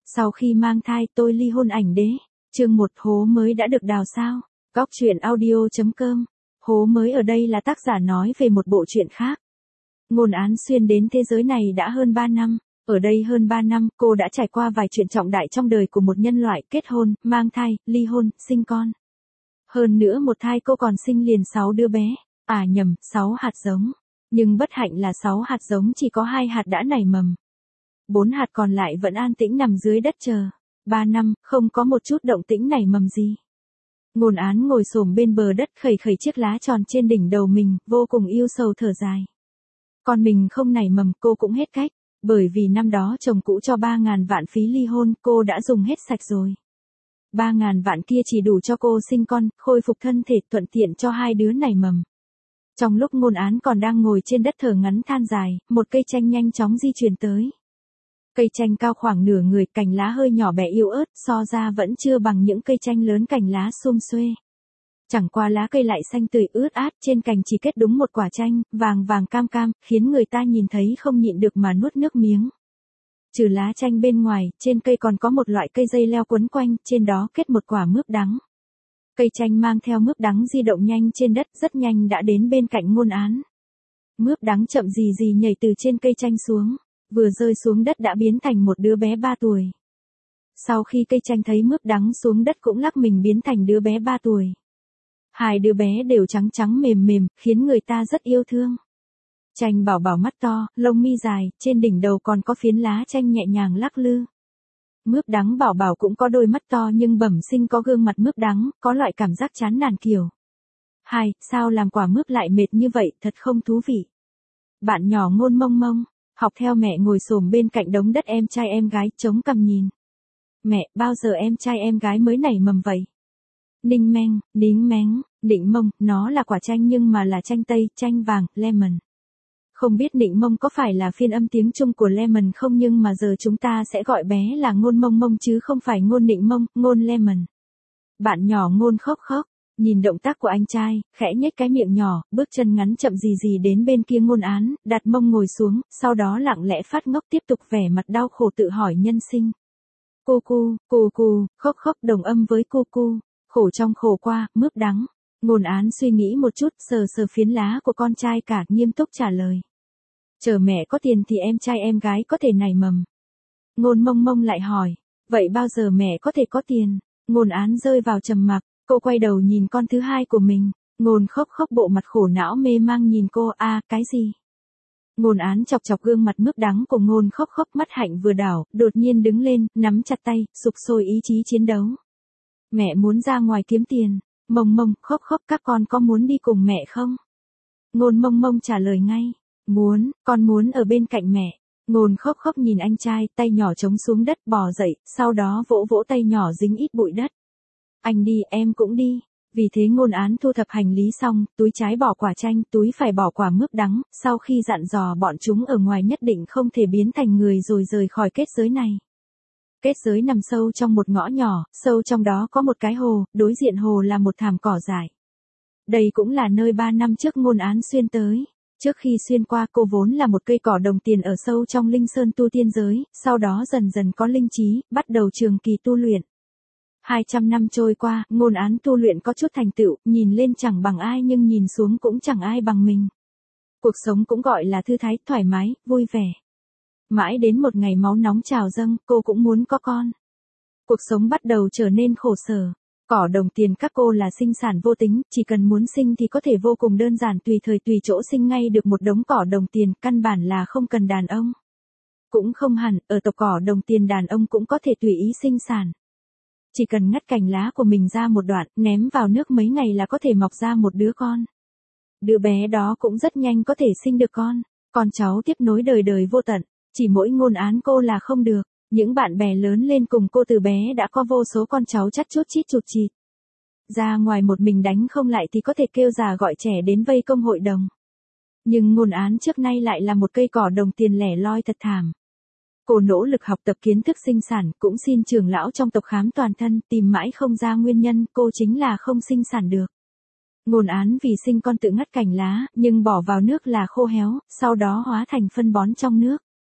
Sau khi mang thai tôi ly hôn ảnh đế. Chương 1 hố mới đã được đào sao? Góc truyện audio.com. Hố mới ở đây là tác giả nói về một bộ truyện khác. Ngôn Án Xuyên đến thế giới này đã hơn 3 năm. Ở đây hơn 3 năm, cô đã trải qua vài chuyện trọng đại trong đời của một nhân loại: kết hôn, mang thai, ly hôn, sinh con. Hơn nữa một thai cô còn sinh liền 6 đứa bé. À nhầm, 6 hạt giống. Nhưng bất hạnh là 6 hạt giống chỉ có 2 hạt đã nảy mầm. 4 hạt còn lại vẫn an tĩnh nằm dưới đất chờ. 3 năm, không có một chút động tĩnh nảy mầm gì. Ngôn Án ngồi xổm bên bờ đất khẩy khẩy chiếc lá tròn trên đỉnh đầu mình, vô cùng yêu sầu thở dài. Con mình không nảy mầm, cô cũng hết cách. Bởi vì năm đó chồng cũ cho 3.000 vạn phí ly hôn, cô đã dùng hết sạch rồi. 3.000 vạn kia chỉ đủ cho cô sinh con, khôi phục thân thể, thuận tiện cho 2 đứa nảy mầm. Trong lúc Ngôn Án còn đang ngồi trên đất thở ngắn than dài, một cây chanh nhanh chóng di chuyển tới. Cây chanh cao khoảng nửa người, cành lá hơi nhỏ bé yếu ớt, so ra vẫn chưa bằng những cây chanh lớn cành lá sum xuê. Chẳng qua lá cây lại xanh tươi ướt át, trên cành chỉ kết đúng một quả chanh, vàng vàng cam cam, khiến người ta nhìn thấy không nhịn được mà nuốt nước miếng. Trừ lá chanh bên ngoài, trên cây còn có một loại cây dây leo quấn quanh, trên đó kết một quả mướp đắng. Cây chanh mang theo mướp đắng di động nhanh trên đất, rất nhanh đã đến bên cạnh Ngôn Án. Mướp đắng chậm gì gì nhảy từ trên cây chanh xuống, vừa rơi xuống đất đã biến thành một đứa bé 3 tuổi. Sau khi cây chanh thấy mướp đắng xuống đất cũng lắc mình biến thành đứa bé 3 tuổi. 2 đứa bé đều trắng trắng mềm mềm, khiến người ta rất yêu thương. Chanh bảo bảo mắt to, lông mi dài, trên đỉnh đầu còn có phiến lá chanh nhẹ nhàng lắc lư. Mướp đắng bảo bảo cũng có đôi mắt to nhưng bẩm sinh có gương mặt mướp đắng, có loại cảm giác chán nản kiểu. Sao làm quả mướp lại mệt như vậy, thật không thú vị. Bạn nhỏ Ngôn Mông Mông, học theo mẹ ngồi xổm bên cạnh đống đất em trai em gái, chống cằm nhìn. Mẹ, bao giờ em trai em gái mới nảy mầm vậy? Ninh meng, nính mén, Nịnh Mông, nó là quả chanh nhưng mà là chanh tây, chanh vàng, lemon. Không biết Nịnh Mông có phải là phiên âm tiếng Trung của lemon không, nhưng mà giờ chúng ta sẽ gọi bé là Ngôn Mông Mông chứ không phải Ngôn Nịnh Mông, Ngôn lemon. Bạn nhỏ Ngôn khóc khóc, nhìn động tác của anh trai, khẽ nhếch cái miệng nhỏ, bước chân ngắn chậm gì gì đến bên kia Ngôn Án, đặt mông ngồi xuống, sau đó lặng lẽ phát ngốc tiếp tục vẻ mặt đau khổ tự hỏi nhân sinh. Cu cu, khóc khóc đồng âm với cu, khổ trong khổ qua, mướp đắng. Ngôn Án suy nghĩ một chút, sờ sờ phiến lá của con trai cả, nghiêm túc trả lời. Chờ mẹ có tiền thì em trai em gái có thể nảy mầm. Ngôn Mông Mông lại hỏi, vậy bao giờ mẹ có thể có tiền? Ngôn Án rơi vào trầm mặc, cô quay đầu nhìn con thứ hai của mình. Ngôn khóc khóc bộ mặt khổ não mê mang nhìn cô, cái gì? Ngôn Án chọc chọc gương mặt mướp đắng của Ngôn khóc khóc, mắt hạnh vừa đảo, đột nhiên đứng lên, nắm chặt tay, sục sôi ý chí chiến đấu. Mẹ muốn ra ngoài kiếm tiền. Mông Mông, khóc khóc, các con có muốn đi cùng mẹ không? Ngôn Mông Mông trả lời ngay. Muốn, con muốn ở bên cạnh mẹ. Ngôn khóc khóc nhìn anh trai, tay nhỏ chống xuống đất, bò dậy, sau đó vỗ vỗ tay nhỏ dính ít bụi đất. Anh đi, em cũng đi. Vì thế Ngôn Án thu thập hành lý xong, túi trái bỏ quả chanh, túi phải bỏ quả mướp đắng, sau khi dặn dò bọn chúng ở ngoài nhất định không thể biến thành người rồi rời khỏi kết giới này. Kết giới nằm sâu trong một ngõ nhỏ, sâu trong đó có một cái hồ, đối diện hồ là một thảm cỏ dại. Đây cũng là nơi 3 năm trước Ngôn Án xuyên tới. Trước khi xuyên qua, cô vốn là một cây cỏ đồng tiền ở sâu trong linh sơn tu tiên giới, sau đó dần dần có linh trí, bắt đầu trường kỳ tu luyện. 200 năm trôi qua, Ngôn Án tu luyện có chút thành tựu, nhìn lên chẳng bằng ai nhưng nhìn xuống cũng chẳng ai bằng mình. Cuộc sống cũng gọi là thư thái, thoải mái, vui vẻ. Mãi đến một ngày máu nóng trào dâng, cô cũng muốn có con. Cuộc sống bắt đầu trở nên khổ sở. Cỏ đồng tiền các cô là sinh sản vô tính, chỉ cần muốn sinh thì có thể vô cùng đơn giản, tùy thời tùy chỗ sinh ngay được một đống cỏ đồng tiền, căn bản là không cần đàn ông. Cũng không hẳn, ở tộc cỏ đồng tiền đàn ông cũng có thể tùy ý sinh sản. Chỉ cần ngắt cành lá của mình ra một đoạn, ném vào nước mấy ngày là có thể mọc ra một đứa con. Đứa bé đó cũng rất nhanh có thể sinh được con cháu tiếp nối đời đời vô tận. Chỉ mỗi Ngôn Án cô là không được. Những bạn bè lớn lên cùng cô từ bé đã có vô số con cháu chắt chút chít chụt chịt. Ra ngoài một mình đánh không lại thì có thể kêu già gọi trẻ đến vây công hội đồng. Nhưng Ngôn Án trước nay lại là một cây cỏ đồng tiền lẻ loi thật thảm. Cô nỗ lực học tập kiến thức sinh sản, cũng xin trưởng lão trong tộc khám toàn thân, tìm mãi không ra nguyên nhân, cô chính là không sinh sản được. Ngôn Án vì sinh con tự ngắt cành lá, nhưng bỏ vào nước là khô héo, sau đó hóa thành phân bón trong nước.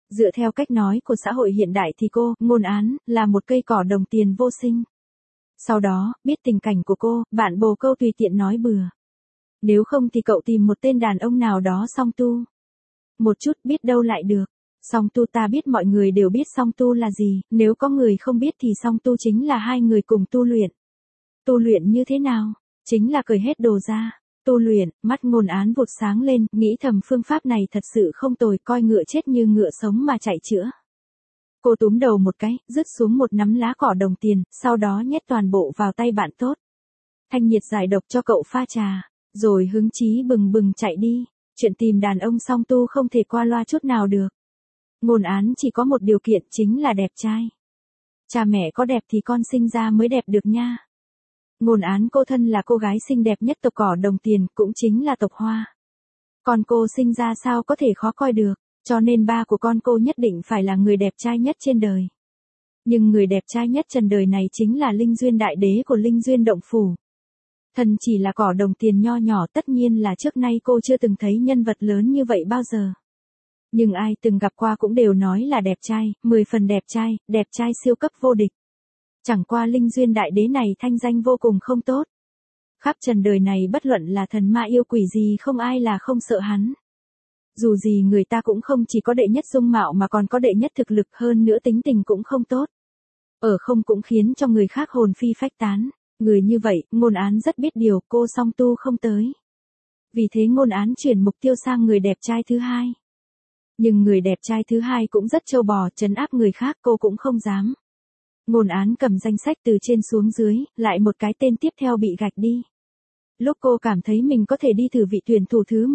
Dựa theo cách nói của xã hội hiện đại thì cô, Ngôn Án, là một cây cỏ đồng tiền vô sinh. Sau đó, biết tình cảnh của cô, bạn bồ câu tùy tiện nói bừa. Nếu không thì cậu tìm một tên đàn ông nào đó song tu. Một chút biết đâu lại được. Song tu ta biết mọi người đều biết song tu là gì, nếu có người không biết thì song tu chính là hai người cùng tu luyện. Tu luyện như thế nào? Chính là cởi hết đồ ra. Tu luyện, mắt Ngôn Án vụt sáng lên, nghĩ thầm phương pháp này thật sự không tồi, coi ngựa chết như ngựa sống mà chạy chữa. Cô túm đầu một cái, rứt xuống một nắm lá cỏ đồng tiền, sau đó nhét toàn bộ vào tay bạn tốt. Thanh nhiệt giải độc cho cậu pha trà, rồi hứng chí bừng bừng chạy đi. Chuyện tìm đàn ông song tu không thể qua loa chút nào được. Ngôn Án chỉ có một điều kiện chính là đẹp trai. Cha mẹ có đẹp thì con sinh ra mới đẹp được nha. Ngôn Án cô thân là cô gái xinh đẹp nhất tộc cỏ đồng tiền, cũng chính là tộc Hoa. Còn cô sinh ra sao có thể khó coi được, cho nên ba của con cô nhất định phải là người đẹp trai nhất trên đời. Nhưng người đẹp trai nhất trần đời này chính là Linh Duyên đại đế của Linh Duyên động phủ. Thần chỉ là cỏ đồng tiền nho nhỏ, tất nhiên là trước nay cô chưa từng thấy nhân vật lớn như vậy bao giờ. Nhưng ai từng gặp qua cũng đều nói là đẹp trai, 10 phần đẹp trai siêu cấp vô địch. Chẳng qua Linh Duyên đại đế này thanh danh vô cùng không tốt. Khắp trần đời này bất luận là thần ma yêu quỷ gì không ai là không sợ hắn. Dù gì người ta cũng không chỉ có đệ nhất dung mạo mà còn có đệ nhất thực lực, hơn nữa tính tình cũng không tốt. Ở không cũng khiến cho người khác hồn phi phách tán. Người như vậy, Ngôn Án rất biết điều, cô song tu không tới. Vì thế Ngôn Án chuyển mục tiêu sang người đẹp trai thứ hai. Nhưng người đẹp trai thứ hai cũng rất trâu bò, trấn áp người khác cô cũng không dám. Ngôn Án cầm danh sách từ trên xuống dưới, lại một cái tên tiếp theo bị gạch đi. Lúc cô cảm thấy mình có thể đi thử vị tuyển thủ thứ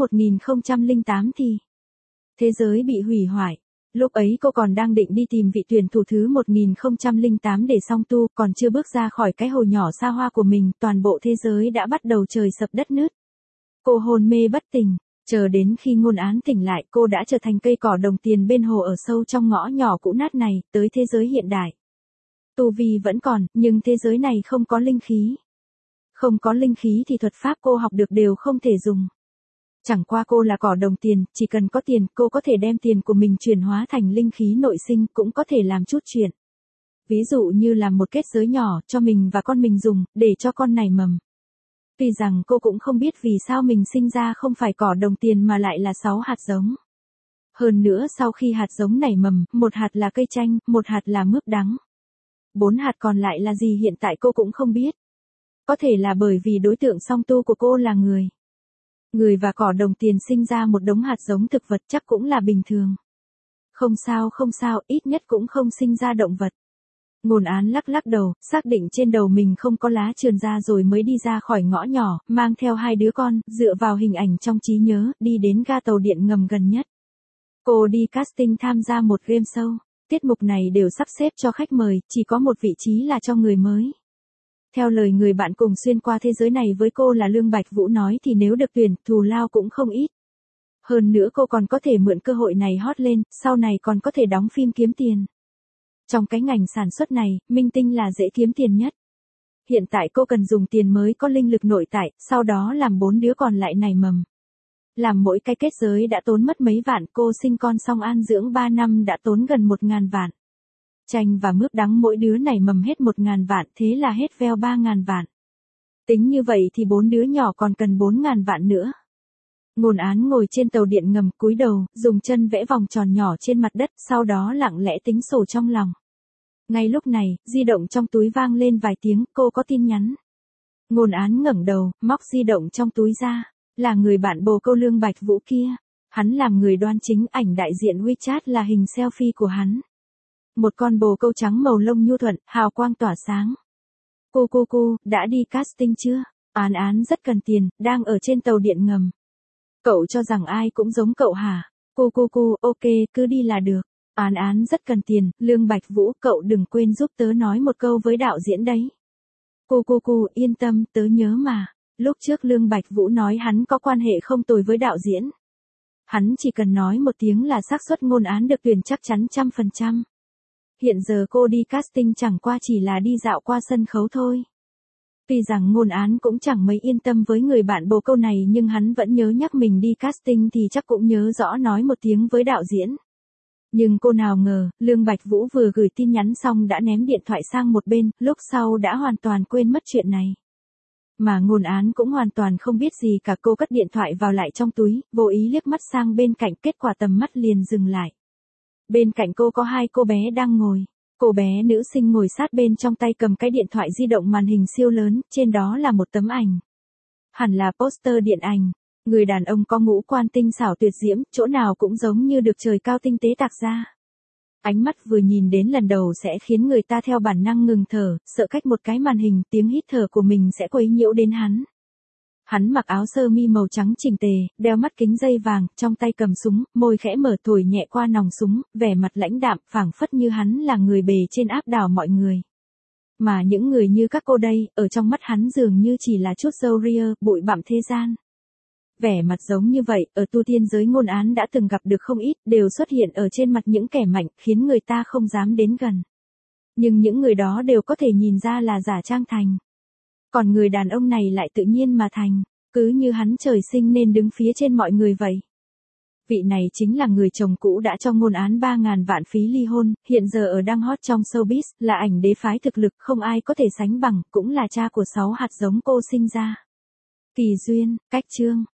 1008 thì thế giới bị hủy hoại. Lúc ấy cô còn đang định đi tìm vị tuyển thủ thứ 1008 để song tu, còn chưa bước ra khỏi cái hồ nhỏ xa hoa của mình, toàn bộ thế giới đã bắt đầu trời sập đất nứt. Cô hôn mê bất tỉnh, chờ đến khi Ngôn Án tỉnh lại, cô đã trở thành cây cỏ đồng tiền bên hồ ở sâu trong ngõ nhỏ cũ nát này, tới thế giới hiện đại. Tu vi vẫn còn, nhưng thế giới này không có linh khí. Không có linh khí thì thuật pháp cô học được đều không thể dùng. Chẳng qua cô là cỏ đồng tiền, chỉ cần có tiền, cô có thể đem tiền của mình chuyển hóa thành linh khí nội sinh, cũng có thể làm chút chuyện. Ví dụ như làm một kết giới nhỏ cho mình và con mình dùng, để cho con này mầm. Tuy rằng cô cũng không biết vì sao mình sinh ra không phải cỏ đồng tiền mà lại là 6 hạt giống. Hơn nữa sau khi hạt giống nảy mầm, một hạt là cây chanh, một hạt là mướp đắng. 4 hạt còn lại là gì hiện tại cô cũng không biết. Có thể là bởi vì đối tượng song tu của cô là người. Người và cỏ đồng tiền sinh ra một đống hạt giống thực vật chắc cũng là bình thường. Không sao, ít nhất cũng không sinh ra động vật. Ngôn Án lắc lắc đầu, xác định trên đầu mình không có lá trườn ra rồi mới đi ra khỏi ngõ nhỏ, mang theo hai đứa con, dựa vào hình ảnh trong trí nhớ, đi đến ga tàu điện ngầm gần nhất. Cô đi casting tham gia một game show. Tiết mục này đều sắp xếp cho khách mời, chỉ có một vị trí là cho người mới. Theo lời người bạn cùng xuyên qua thế giới này với cô là Lương Bạch Vũ nói thì nếu được tuyển, thù lao cũng không ít. Hơn nữa cô còn có thể mượn cơ hội này hot lên, sau này còn có thể đóng phim kiếm tiền. Trong cái ngành sản xuất này, minh tinh là dễ kiếm tiền nhất. Hiện tại cô cần dùng tiền mới có linh lực nội tại, sau đó làm 4 đứa còn lại nảy mầm. Làm mỗi cái kết giới đã tốn mất mấy vạn, cô sinh con xong an dưỡng 3 năm đã tốn gần 1.000 vạn. Chanh và mướp đắng mỗi đứa nảy mầm hết 1.000 vạn, thế là hết veo 3.000 vạn. Tính như vậy thì 4 đứa nhỏ còn cần 4.000 vạn nữa. Ngôn Án ngồi trên tàu điện ngầm, cúi đầu, dùng chân vẽ vòng tròn nhỏ trên mặt đất, sau đó lặng lẽ tính sổ trong lòng. Ngay lúc này, di động trong túi vang lên vài tiếng, cô có tin nhắn. Ngôn Án ngẩng đầu, móc di động trong túi ra, là người bạn bồ câu Lương Bạch Vũ kia. Hắn làm người đoan chính, ảnh đại diện WeChat là hình selfie của hắn. Một con bồ câu trắng màu lông nhu thuận, hào quang tỏa sáng. Cô, đã đi casting chưa? Án rất cần tiền, đang ở trên tàu điện ngầm. Cậu cho rằng ai cũng giống cậu hả? Cô, ok, cứ đi là được. Án rất cần tiền, Lương Bạch Vũ, cậu đừng quên giúp tớ nói một câu với đạo diễn đấy. Cô, yên tâm, tớ nhớ mà. Lúc trước Lương Bạch Vũ nói hắn có quan hệ không tồi với đạo diễn. Hắn chỉ cần nói một tiếng là xác suất Ngôn Án được tuyển chắc chắn 100%. Hiện giờ cô đi casting chẳng qua chỉ là đi dạo qua sân khấu thôi. Tuy rằng Ngôn Án cũng chẳng mấy yên tâm với người bạn bồ câu này nhưng hắn vẫn nhớ nhắc mình đi casting thì chắc cũng nhớ rõ nói một tiếng với đạo diễn. Nhưng cô nào ngờ, Lương Bạch Vũ vừa gửi tin nhắn xong đã ném điện thoại sang một bên, lúc sau đã hoàn toàn quên mất chuyện này. Mà Ngôn Án cũng hoàn toàn không biết gì cả, cô cất điện thoại vào lại trong túi, vô ý liếc mắt sang bên cạnh, kết quả tầm mắt liền dừng lại. Bên cạnh cô có hai cô bé đang ngồi. Cô bé nữ sinh ngồi sát bên, trong tay cầm cái điện thoại di động màn hình siêu lớn, trên đó là một tấm ảnh. Hẳn là poster điện ảnh. Người đàn ông có ngũ quan tinh xảo tuyệt diễm, chỗ nào cũng giống như được trời cao tinh tế tạc ra. Ánh mắt vừa nhìn đến lần đầu sẽ khiến người ta theo bản năng ngừng thở, sợ cách một cái màn hình tiếng hít thở của mình sẽ quấy nhiễu đến hắn. Hắn mặc áo sơ mi màu trắng chỉnh tề, đeo mắt kính dây vàng, trong tay cầm súng, môi khẽ mở thổi nhẹ qua nòng súng, vẻ mặt lãnh đạm, phảng phất như hắn là người bề trên áp đảo mọi người. Mà những người như các cô đây, ở trong mắt hắn dường như chỉ là chút râu ria, bụi bặm thế gian. Vẻ mặt giống như vậy, ở tu tiên giới Ngôn Án đã từng gặp được không ít, đều xuất hiện ở trên mặt những kẻ mạnh, khiến người ta không dám đến gần. Nhưng những người đó đều có thể nhìn ra là giả trang thành. Còn người đàn ông này lại tự nhiên mà thành, cứ như hắn trời sinh nên đứng phía trên mọi người vậy. Vị này chính là người chồng cũ đã cho Ngôn Án 3.000 vạn phí ly hôn, hiện giờ ở đang hot trong showbiz, là ảnh đế phái thực lực không ai có thể sánh bằng, cũng là cha của 6 hạt giống cô sinh ra. Kỳ duyên, cách chương.